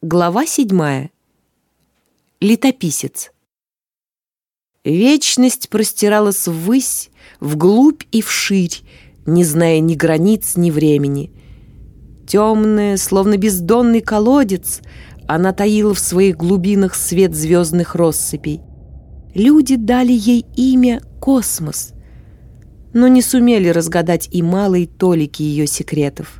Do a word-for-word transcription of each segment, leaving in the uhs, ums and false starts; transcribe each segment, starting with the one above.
Глава седьмая. Летописец. Вечность простиралась ввысь, вглубь и вширь, не зная ни границ, ни времени. Темная, словно бездонный колодец, она таила в своих глубинах свет звездных россыпей. Люди дали ей имя Космос, но не сумели разгадать и малой толики ее секретов.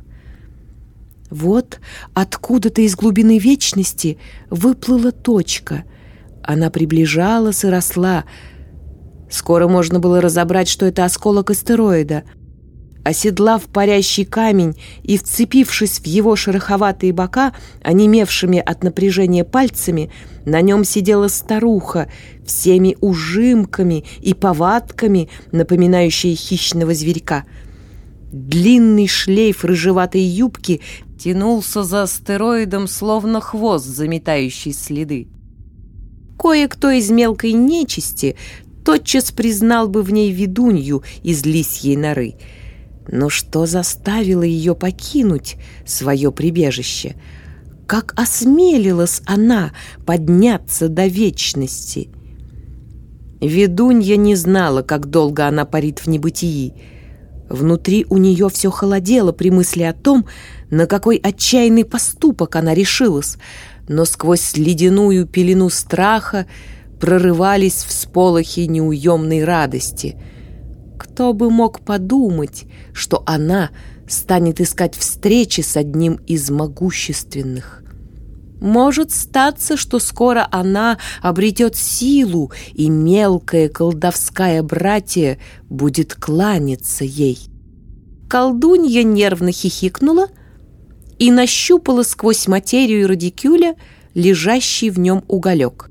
Вот откуда-то из глубины вечности выплыла точка. Она приближалась и росла. Скоро можно было разобрать, что это осколок астероида. Оседлав парящий камень и вцепившись в его шероховатые бока, онемевшими от напряжения пальцами, на нем сидела старуха, всеми ужимками и повадками, напоминающая хищного зверька. Длинный шлейф рыжеватой юбки тянулся за астероидом, словно хвост, заметающий следы. Кое-кто из мелкой нечисти тотчас признал бы в ней ведунью из лисьей норы. Но что заставило ее покинуть свое прибежище? Как осмелилась она подняться до вечности? Ведунья не знала, как долго она парит в небытии. Внутри у нее все холодело при мысли о том, на какой отчаянный поступок она решилась, но сквозь ледяную пелену страха прорывались всполохи неуемной радости. Кто бы мог подумать, что она станет искать встречи с одним из могущественных? Может статься, что скоро она обретет силу, и мелкое колдовское братье будет кланяться ей. Колдунья нервно хихикнула и нащупала сквозь материю радикюля лежащий в нем уголек.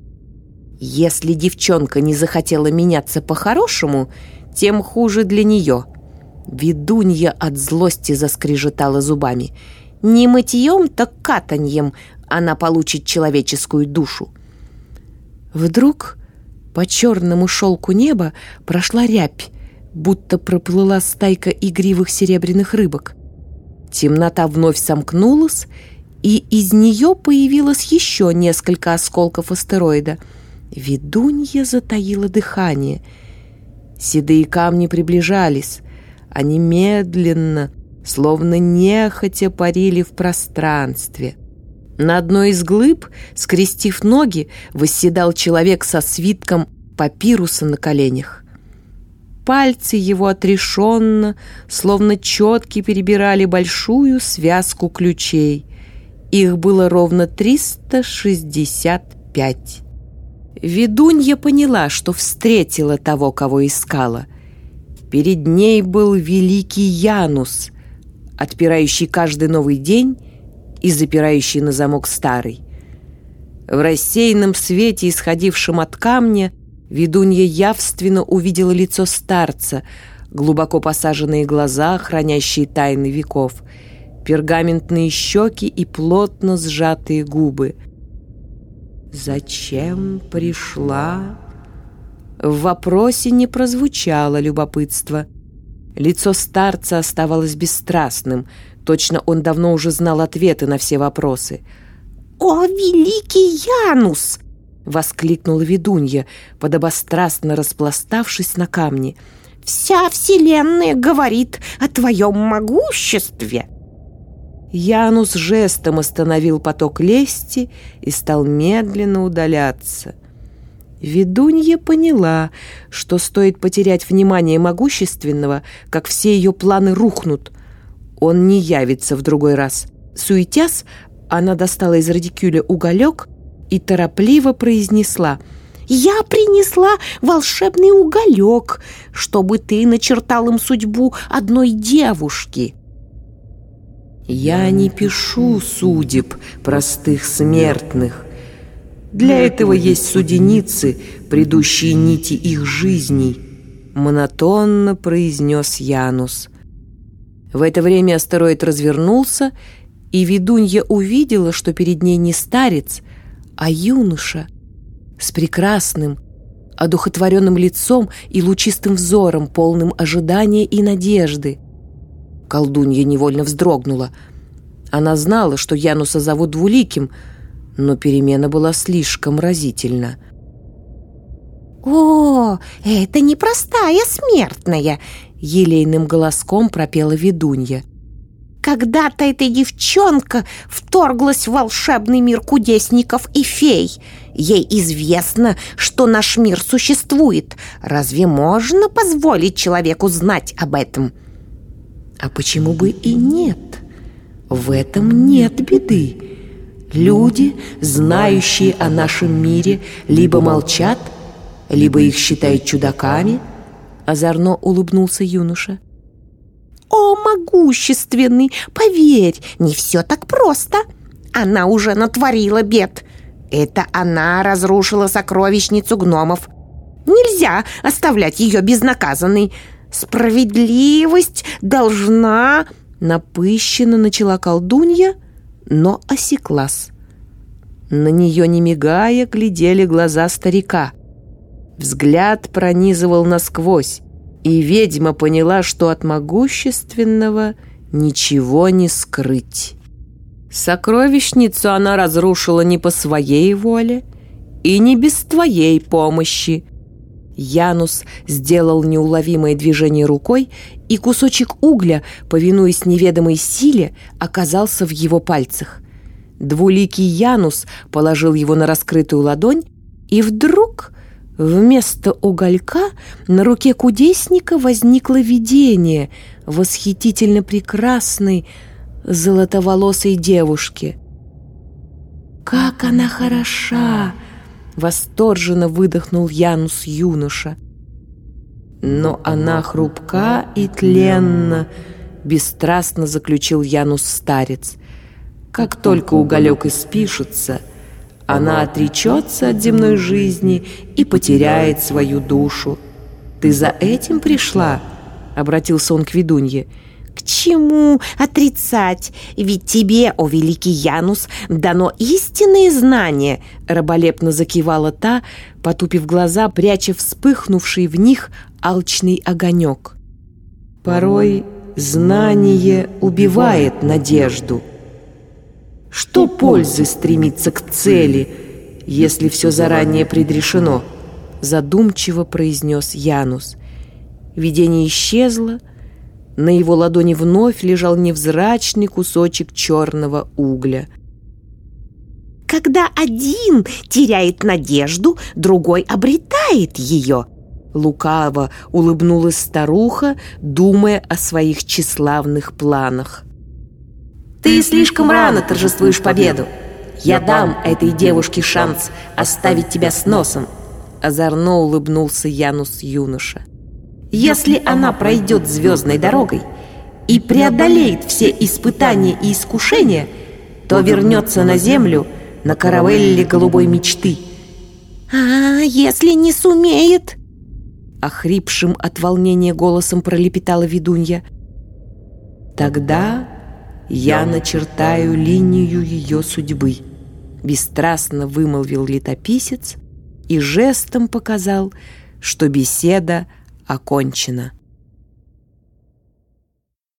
Если девчонка не захотела меняться по-хорошему, тем хуже для нее. Ведунья от злости заскрежетала зубами. Не мытьем, так катаньем она получит человеческую душу. Вдруг по черному шелку неба прошла рябь, будто проплыла стайка игривых серебряных рыбок. Темнота вновь сомкнулась, и из нее появилось еще несколько осколков астероида. Ведунья затаила дыхание. Седые камни приближались. Они медленно, словно нехотя, парили в пространстве. На одной из глыб, скрестив ноги, восседал человек со свитком папируса на коленях. Пальцы его отрешенно, словно четки, перебирали большую связку ключей. Их было ровно триста шестьдесят пять. Ведунья поняла, что встретила того, кого искала. Перед ней был великий Янус, отпирающий каждый новый день и запирающий на замок старый. В рассеянном свете, исходившем от камня, ведунья явственно увидела лицо старца, глубоко посаженные глаза, хранящие тайны веков, пергаментные щеки и плотно сжатые губы. «Зачем пришла?» В вопросе не прозвучало любопытство. Лицо старца оставалось бесстрастным. Точно он давно уже знал ответы на все вопросы. «О, великий Янус!» — воскликнула ведунья, подобострастно распластавшись на камне. «Вся вселенная говорит о твоем могуществе!» Янус жестом остановил поток лести и стал медленно удаляться. Ведунья поняла, что стоит потерять внимание могущественного, как все ее планы рухнут. Он не явится в другой раз. Суетясь, она достала из радикюля уголек и торопливо произнесла: «Я принесла волшебный уголек, чтобы ты начертал им судьбу одной девушки». «Я не пишу судеб простых смертных. Для этого есть суденицы, предыдущие нити их жизней», — монотонно произнес Янус. В это время астероид развернулся, и ведунья увидела, что перед ней не старец, а юноша с прекрасным, одухотворенным лицом и лучистым взором, полным ожидания и надежды. Колдунья невольно вздрогнула. Она знала, что Януса зовут Двуликим, но перемена была слишком разительна. «О, это непростая смертная!» — елейным голоском пропела ведунья. «Когда-то эта девчонка вторглась в волшебный мир кудесников и фей. Ей известно, что наш мир существует. Разве можно позволить человеку знать об этом?» «А почему бы и нет? В этом нет беды. Люди, знающие о нашем мире, либо молчат, либо их считают чудаками», — озорно улыбнулся юноша. «О, могущественный, поверь, не все так просто. Она уже натворила бед. Это она разрушила сокровищницу гномов. Нельзя оставлять ее безнаказанной. Справедливость должна...» Напыщенно начала колдунья, но осеклась. На нее, не мигая, глядели глаза старика. Взгляд пронизывал насквозь, и ведьма поняла, что от могущественного ничего не скрыть. Сокровищницу она разрушила не по своей воле и не без твоей помощи. Янус сделал неуловимое движение рукой, и кусочек угля, повинуясь неведомой силе, оказался в его пальцах. Двуликий Янус положил его на раскрытую ладонь, и вдруг вместо уголька на руке кудесника возникло видение восхитительно прекрасной золотоволосой девушки. «Как она хороша!» — восторженно выдохнул Янус юноша. «Но она хрупка и тленна», — бесстрастно заключил Янус старец. «Как только уголек испишется, она отречется от земной жизни и потеряет свою душу. Ты за этим пришла?» — обратился он к ведунье. «К чему отрицать? Ведь тебе, о великий Янус, дано истинные знания!» — раболепно закивала та, потупив глаза, пряча вспыхнувший в них алчный огонек. «Порой знание убивает надежду. Что пользы стремиться к цели, если все заранее предрешено?» — задумчиво произнес Янус. Видение исчезло. На его ладони вновь лежал невзрачный кусочек черного угля. «Когда один теряет надежду, другой обретает ее», — лукаво улыбнулась старуха, думая о своих тщеславных планах. «Ты слишком рано торжествуешь победу. Я дам этой девушке шанс оставить тебя с носом», — озорно улыбнулся Янус юноша. «Если она пройдет звездной дорогой и преодолеет все испытания и искушения, то вернется на землю на каравелле голубой мечты». «А если не сумеет?» — охрипшим от волнения голосом пролепетала ведунья. «Тогда я начертаю линию ее судьбы», — бесстрастно вымолвил летописец и жестом показал, что беседа окончена.